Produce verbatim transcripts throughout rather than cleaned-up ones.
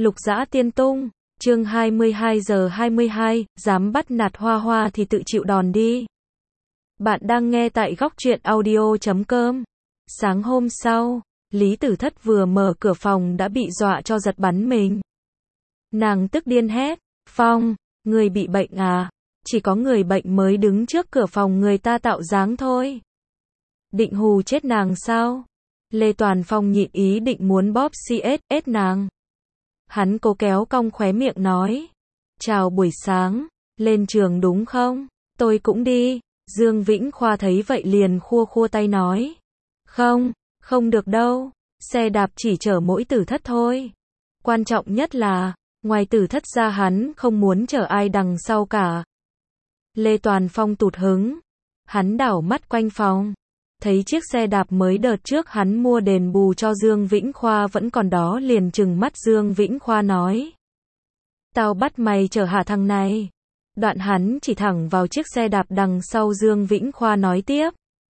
Lục Dã Tiên Tung, chương hai mươi hai giờ hai mươi hai, dám bắt nạt Hoa Hoa thì tự chịu đòn đi. Bạn đang nghe tại góc truyện audio chấm com. Sáng hôm sau, Lý Tử Thất vừa mở cửa phòng đã bị dọa cho giật bắn mình. Nàng tức điên hét, Phong, người bị bệnh à? Chỉ có người bệnh mới đứng trước cửa phòng người ta tạo dáng thôi. Định hù chết nàng sao? Lê Toàn Phong nhịn ý định muốn bóp xê ét ét nàng. Hắn cố kéo cong khóe miệng nói, chào buổi sáng, lên trường đúng không? Tôi cũng đi. Dương Vĩnh Khoa thấy vậy liền khua khua tay nói, không, không được đâu, xe đạp chỉ chở mỗi Tử Thất thôi. Quan trọng nhất là, ngoài Tử Thất ra hắn không muốn chở ai đằng sau cả. Lê Toàn Phong tụt hứng, hắn đảo mắt quanh phòng, thấy chiếc xe đạp mới đợt trước hắn mua đền bù cho Dương Vĩnh Khoa vẫn còn đó liền trừng mắt Dương Vĩnh Khoa nói, tao bắt mày chở hả thằng này? Đoạn hắn chỉ thẳng vào chiếc xe đạp đằng sau. Dương Vĩnh Khoa nói tiếp,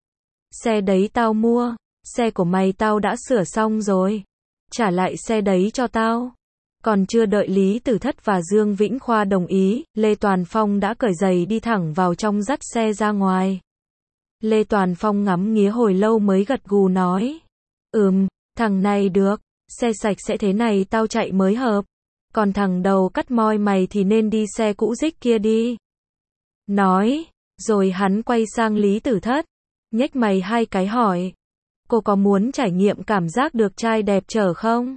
xe đấy tao mua, xe của mày tao đã sửa xong rồi, trả lại xe đấy cho tao. Còn chưa đợi Lý Tử Thất và Dương Vĩnh Khoa đồng ý, Lê Toàn Phong đã cởi giày đi thẳng vào trong dắt xe ra ngoài. Lê Toàn Phong ngắm nghía hồi lâu mới gật gù nói, ừm, thằng này được, xe sạch sẽ thế này tao chạy mới hợp. Còn thằng đầu cắt moi mày thì nên đi xe cũ rích kia đi. Nói, rồi hắn quay sang Lý Tử Thất, nhếch mày hai cái hỏi, cô có muốn trải nghiệm cảm giác được trai đẹp chở không?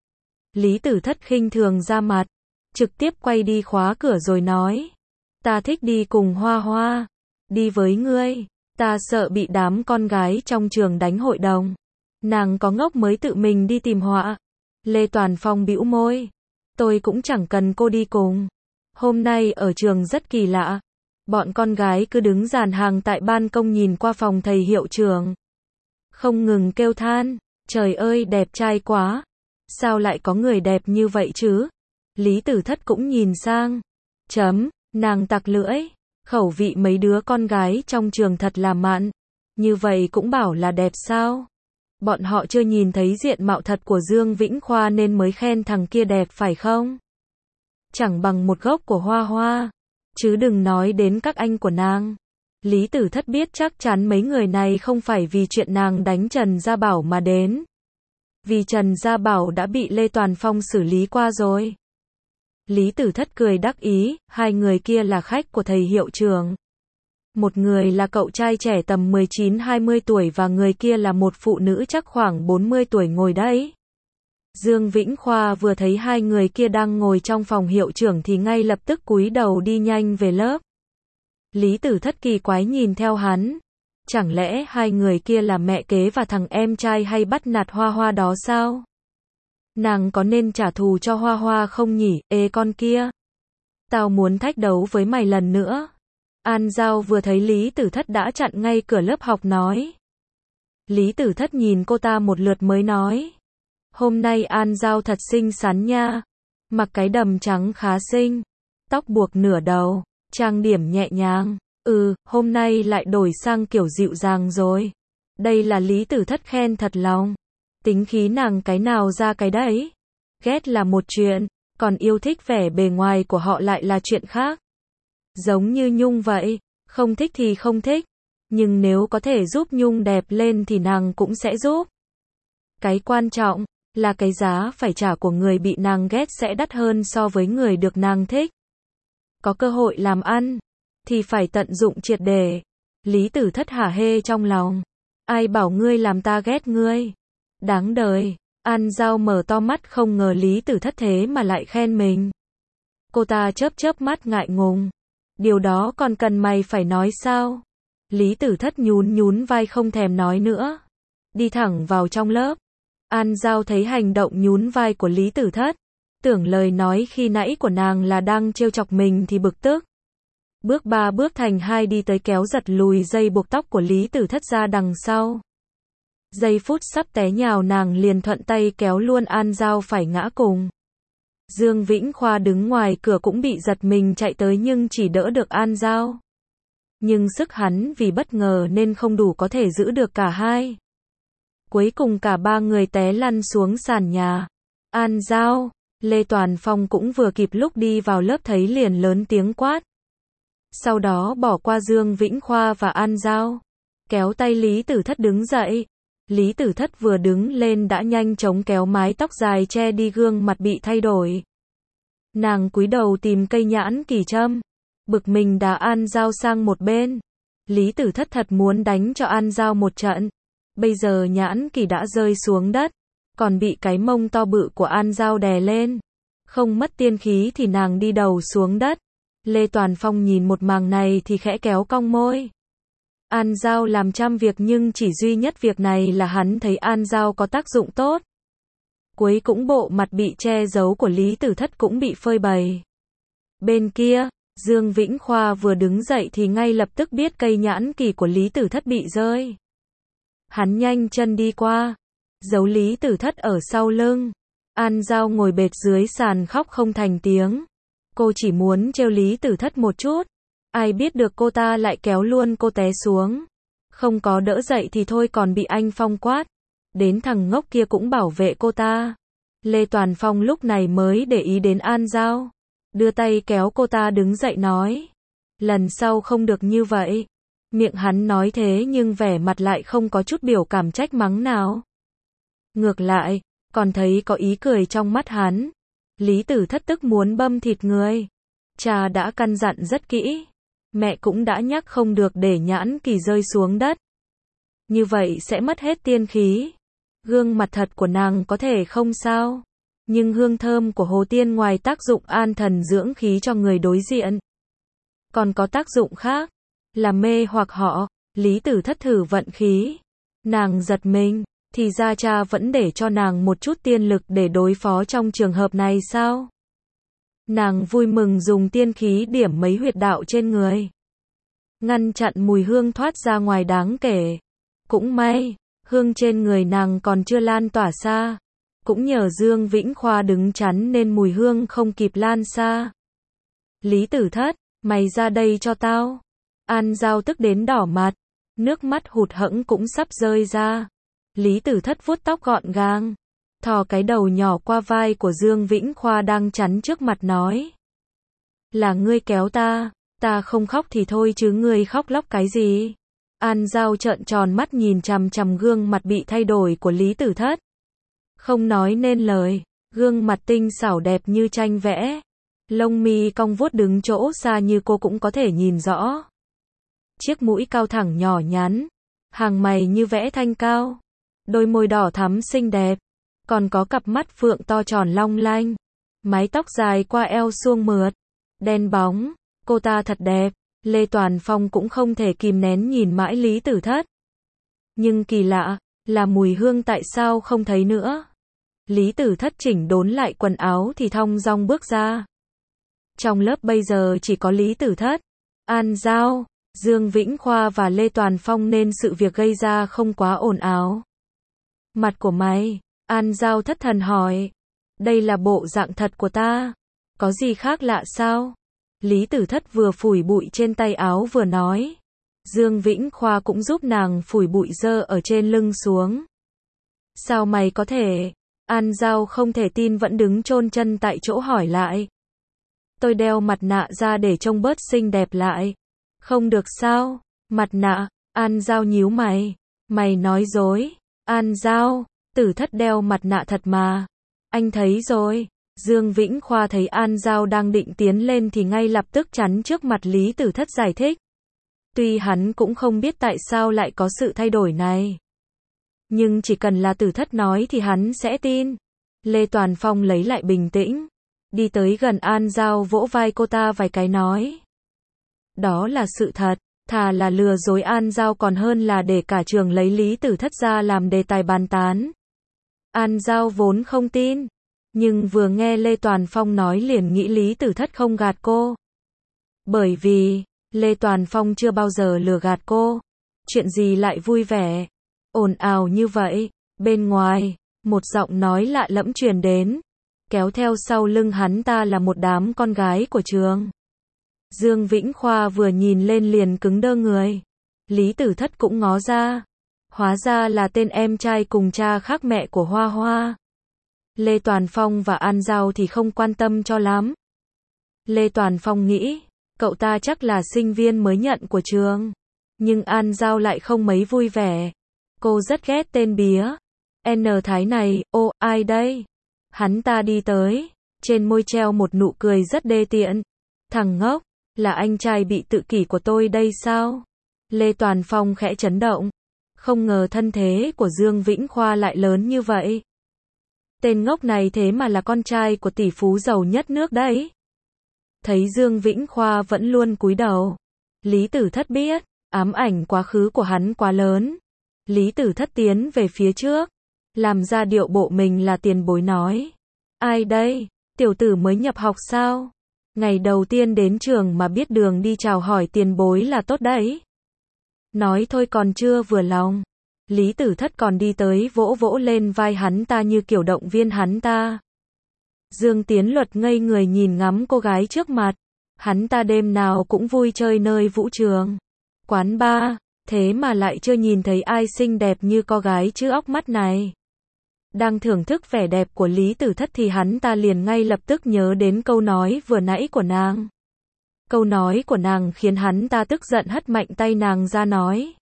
Lý Tử Thất khinh thường ra mặt, trực tiếp quay đi khóa cửa rồi nói, ta thích đi cùng Hoa Hoa, đi với ngươi, ta sợ bị đám con gái trong trường đánh hội đồng. Nàng có ngốc mới tự mình đi tìm họa. Lê Toàn Phong bĩu môi, tôi cũng chẳng cần cô đi cùng. Hôm nay ở trường rất kỳ lạ. Bọn con gái cứ đứng dàn hàng tại ban công nhìn qua phòng thầy hiệu trưởng. Không ngừng kêu than, trời ơi đẹp trai quá. Sao lại có người đẹp như vậy chứ? Lý Tử Thất cũng nhìn sang. Chấm, nàng tặc lưỡi. Khẩu vị mấy đứa con gái trong trường thật là mặn. Như vậy cũng bảo là đẹp sao? Bọn họ chưa nhìn thấy diện mạo thật của Dương Vĩnh Khoa nên mới khen thằng kia đẹp phải không? Chẳng bằng một gốc của Hoa Hoa. Chứ đừng nói đến các anh của nàng. Lý Tử Thất biết chắc chắn mấy người này không phải vì chuyện nàng đánh Trần Gia Bảo mà đến. Vì Trần Gia Bảo đã bị Lê Toàn Phong xử lý qua rồi. Lý Tử Thất cười đắc ý, hai người kia là khách của thầy hiệu trưởng. Một người là cậu trai trẻ tầm mười chín hai mươi tuổi và người kia là một phụ nữ chắc khoảng bốn mươi tuổi ngồi đấy. Dương Vĩnh Khoa vừa thấy hai người kia đang ngồi trong phòng hiệu trưởng thì ngay lập tức cúi đầu đi nhanh về lớp. Lý Tử Thất kỳ quái nhìn theo hắn. Chẳng lẽ hai người kia là mẹ kế và thằng em trai hay bắt nạt Hoa Hoa đó sao? Nàng có nên trả thù cho Hoa Hoa không nhỉ? Ê con kia, tao muốn thách đấu với mày lần nữa. An Giao vừa thấy Lý Tử Thất đã chặn ngay cửa lớp học nói. Lý Tử Thất nhìn cô ta một lượt mới nói, hôm nay An Giao thật xinh xắn nha. Mặc cái đầm trắng khá xinh, tóc buộc nửa đầu, trang điểm nhẹ nhàng. Ừ, hôm nay lại đổi sang kiểu dịu dàng rồi. Đây là Lý Tử Thất khen thật lòng. Tính khí nàng cái nào ra cái đấy. Ghét là một chuyện, còn yêu thích vẻ bề ngoài của họ lại là chuyện khác. Giống như Nhung vậy, không thích thì không thích, nhưng nếu có thể giúp Nhung đẹp lên thì nàng cũng sẽ giúp. Cái quan trọng là cái giá phải trả của người bị nàng ghét sẽ đắt hơn so với người được nàng thích. Có cơ hội làm ăn thì phải tận dụng triệt để. Lý Tử Thất hả hê trong lòng, ai bảo ngươi làm ta ghét ngươi? Đáng đời. An Giao mở to mắt không ngờ Lý Tử Thất thế mà lại khen mình. Cô ta chớp chớp mắt ngại ngùng. Điều đó còn cần mày phải nói sao? Lý Tử Thất nhún nhún vai không thèm nói nữa. Đi thẳng vào trong lớp. An Giao thấy hành động nhún vai của Lý Tử Thất. Tưởng lời nói khi nãy của nàng là đang trêu chọc mình thì bực tức. Bước ba bước thành hai đi tới kéo giật lùi dây buộc tóc của Lý Tử Thất ra đằng sau. Giây phút sắp té nhào nàng liền thuận tay kéo luôn An Giao phải ngã cùng. Dương Vĩnh Khoa đứng ngoài cửa cũng bị giật mình chạy tới nhưng chỉ đỡ được An Giao. Nhưng sức hắn vì bất ngờ nên không đủ có thể giữ được cả hai. Cuối cùng cả ba người té lăn xuống sàn nhà. An Giao, Lê Toàn Phong cũng vừa kịp lúc đi vào lớp thấy liền lớn tiếng quát. Sau đó bỏ qua Dương Vĩnh Khoa và An Giao, kéo tay Lý Tử Thất đứng dậy. Lý Tử Thất vừa đứng lên đã nhanh chóng kéo mái tóc dài che đi gương mặt bị thay đổi. Nàng cúi đầu tìm cây nhãn kỳ châm, bực mình đá An Giao sang một bên. Lý Tử Thất thật muốn đánh cho An Giao một trận. Bây giờ nhãn kỳ đã rơi xuống đất, còn bị cái mông to bự của An Giao đè lên. Không mất tiên khí thì nàng đi đầu xuống đất. Lê Toàn Phong nhìn một màn này thì khẽ kéo cong môi. An Giao làm trăm việc nhưng chỉ duy nhất việc này là hắn thấy An Giao có tác dụng tốt. Cuối cũng bộ mặt bị che giấu của Lý Tử Thất cũng bị phơi bày. Bên kia, Dương Vĩnh Khoa vừa đứng dậy thì ngay lập tức biết cây nhãn kỳ của Lý Tử Thất bị rơi. Hắn nhanh chân đi qua, giấu Lý Tử Thất ở sau lưng. An Giao ngồi bệt dưới sàn khóc không thành tiếng. Cô chỉ muốn trêu Lý Tử Thất một chút. Ai biết được cô ta lại kéo luôn cô té xuống. Không có đỡ dậy thì thôi còn bị anh Phong quát. Đến thằng ngốc kia cũng bảo vệ cô ta. Lê Toàn Phong lúc này mới để ý đến An Giao. Đưa tay kéo cô ta đứng dậy nói. Lần sau không được như vậy. Miệng hắn nói thế nhưng vẻ mặt lại không có chút biểu cảm trách mắng nào. Ngược lại, còn thấy có ý cười trong mắt hắn. Lý Tử Thất tức muốn băm thịt người. Cha đã căn dặn rất kỹ. Mẹ cũng đã nhắc không được để nhãn kỳ rơi xuống đất. Như vậy sẽ mất hết tiên khí. Gương mặt thật của nàng có thể không sao. Nhưng hương thơm của Hồ Tiên ngoài tác dụng an thần dưỡng khí cho người đối diện, còn có tác dụng khác, là mê hoặc họ. Lý Tử Thất thử vận khí. Nàng giật mình, thì ra cha vẫn để cho nàng một chút tiên lực để đối phó trong trường hợp này sao? Nàng vui mừng dùng tiên khí điểm mấy huyệt đạo trên người. Ngăn chặn mùi hương thoát ra ngoài đáng kể. Cũng may, hương trên người nàng còn chưa lan tỏa xa. Cũng nhờ Dương Vĩnh Khoa đứng chắn nên mùi hương không kịp lan xa. Lý Tử Thất, mày ra đây cho tao. An Giao tức đến đỏ mặt, nước mắt hụt hẫng cũng sắp rơi ra. Lý Tử Thất vuốt tóc gọn gàng, thò cái đầu nhỏ qua vai của Dương Vĩnh Khoa đang chắn trước mặt nói. Là ngươi kéo ta, ta không khóc thì thôi chứ ngươi khóc lóc cái gì? An Giao trợn tròn mắt nhìn chằm chằm gương mặt bị thay đổi của Lý Tử Thất. Không nói nên lời, gương mặt tinh xảo đẹp như tranh vẽ. Lông mi cong vuốt đứng chỗ xa như cô cũng có thể nhìn rõ. Chiếc mũi cao thẳng nhỏ nhắn, hàng mày như vẽ thanh cao, đôi môi đỏ thắm xinh đẹp, còn có cặp mắt phượng to tròn long lanh, mái tóc dài qua eo suông mượt, đen bóng, cô ta thật đẹp. Lê Toàn Phong cũng không thể kìm nén nhìn mãi Lý Tử Thất. Nhưng kỳ lạ, là mùi hương tại sao không thấy nữa. Lý Tử Thất chỉnh đốn lại quần áo thì thong dong bước ra. Trong lớp bây giờ chỉ có Lý Tử Thất, An Giao, Dương Vĩnh Khoa và Lê Toàn Phong nên sự việc gây ra không quá ồn ào. Mặt của mày, An Giao thất thần hỏi. Đây là bộ dạng thật của ta, có gì khác lạ sao? Lý Tử Thất vừa phủi bụi trên tay áo vừa nói. Dương Vĩnh Khoa cũng giúp nàng phủi bụi dơ ở trên lưng xuống. Sao mày có thể? An Giao không thể tin vẫn đứng chôn chân tại chỗ hỏi lại. Tôi đeo mặt nạ ra để trông bớt xinh đẹp lại. Không được sao? Mặt nạ? An Giao nhíu mày. Mày nói dối. An Giao, Tử Thất đeo mặt nạ thật mà. Anh thấy rồi. Dương Vĩnh Khoa thấy An Giao đang định tiến lên thì ngay lập tức chắn trước mặt Lý Tử Thất giải thích. Tuy hắn cũng không biết tại sao lại có sự thay đổi này, nhưng chỉ cần là Tử Thất nói thì hắn sẽ tin. Lê Toàn Phong lấy lại bình tĩnh, đi tới gần An Giao vỗ vai cô ta vài cái nói. Đó là sự thật, thà là lừa dối An Giao còn hơn là để cả trường lấy Lý Tử Thất ra làm đề tài bàn tán. An Giao vốn không tin, nhưng vừa nghe Lê Toàn Phong nói liền nghĩ Lý Tử Thất không gạt cô. Bởi vì, Lê Toàn Phong chưa bao giờ lừa gạt cô. Chuyện gì lại vui vẻ, ồn ào như vậy? Bên ngoài, một giọng nói lạ lẫm truyền đến, kéo theo sau lưng hắn ta là một đám con gái của trường. Dương Vĩnh Khoa vừa nhìn lên liền cứng đơ người. Lý Tử Thất cũng ngó ra. Hóa ra là tên em trai cùng cha khác mẹ của Hoa Hoa. Lê Toàn Phong và An Giao thì không quan tâm cho lắm. Lê Toàn Phong nghĩ, cậu ta chắc là sinh viên mới nhận của trường. Nhưng An Giao lại không mấy vui vẻ. Cô rất ghét tên bía N Thái này. Ô, ai đây? Hắn ta đi tới, trên môi treo một nụ cười rất đê tiện. Thằng ngốc, là anh trai bị tự kỷ của tôi đây sao? Lê Toàn Phong khẽ chấn động. Không ngờ thân thế của Dương Vĩnh Khoa lại lớn như vậy. Tên ngốc này thế mà là con trai của tỷ phú giàu nhất nước đấy. Thấy Dương Vĩnh Khoa vẫn luôn cúi đầu. Lý Tử Thất biết, ám ảnh quá khứ của hắn quá lớn. Lý Tử Thất tiến về phía trước, làm ra điệu bộ mình là tiền bối nói. Ai đây? Tiểu tử mới nhập học sao? Ngày đầu tiên đến trường mà biết đường đi chào hỏi tiền bối là tốt đấy. Nói thôi còn chưa vừa lòng. Lý Tử Thất còn đi tới vỗ vỗ lên vai hắn ta như kiểu động viên hắn ta. Dương Tiến Luật ngây người nhìn ngắm cô gái trước mặt. Hắn ta đêm nào cũng vui chơi nơi vũ trường, quán bar, thế mà lại chưa nhìn thấy ai xinh đẹp như cô gái chứ óc mắt này. Đang thưởng thức vẻ đẹp của Lý Tử Thất thì hắn ta liền ngay lập tức nhớ đến câu nói vừa nãy của nàng. Câu nói của nàng khiến hắn ta tức giận hất mạnh tay nàng ra nói.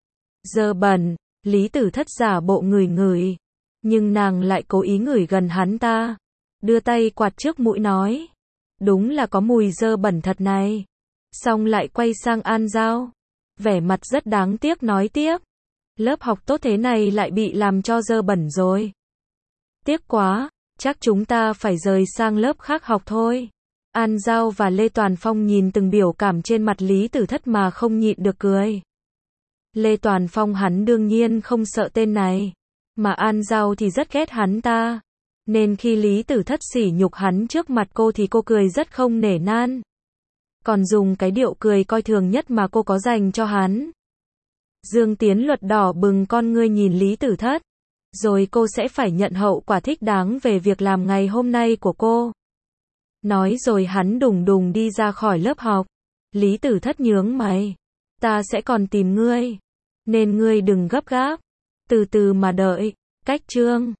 Dơ bẩn. Lý Tử Thất giả bộ ngửi ngửi, nhưng nàng lại cố ý ngửi gần hắn ta, đưa tay quạt trước mũi nói. Đúng là có mùi dơ bẩn thật này. Xong lại quay sang An Giao, vẻ mặt rất đáng tiếc nói tiếp. Lớp học tốt thế này lại bị làm cho dơ bẩn rồi. Tiếc quá, chắc chúng ta phải rời sang lớp khác học thôi. An Giao và Lê Toàn Phong nhìn từng biểu cảm trên mặt Lý Tử Thất mà không nhịn được cười. Lê Toàn Phong hắn đương nhiên không sợ tên này, mà An Giao thì rất ghét hắn ta. Nên khi Lý Tử Thất sỉ nhục hắn trước mặt cô thì cô cười rất không nể nan. Còn dùng cái điệu cười coi thường nhất mà cô có dành cho hắn. Dương Tiến Luật đỏ bừng con ngươi nhìn Lý Tử Thất. Rồi cô sẽ phải nhận hậu quả thích đáng về việc làm ngày hôm nay của cô. Nói rồi hắn đùng đùng đi ra khỏi lớp học. Lý Tử Thất nhướng mày. Ta sẽ còn tìm ngươi. Nên ngươi đừng gấp gáp. Từ từ mà đợi. Cách chương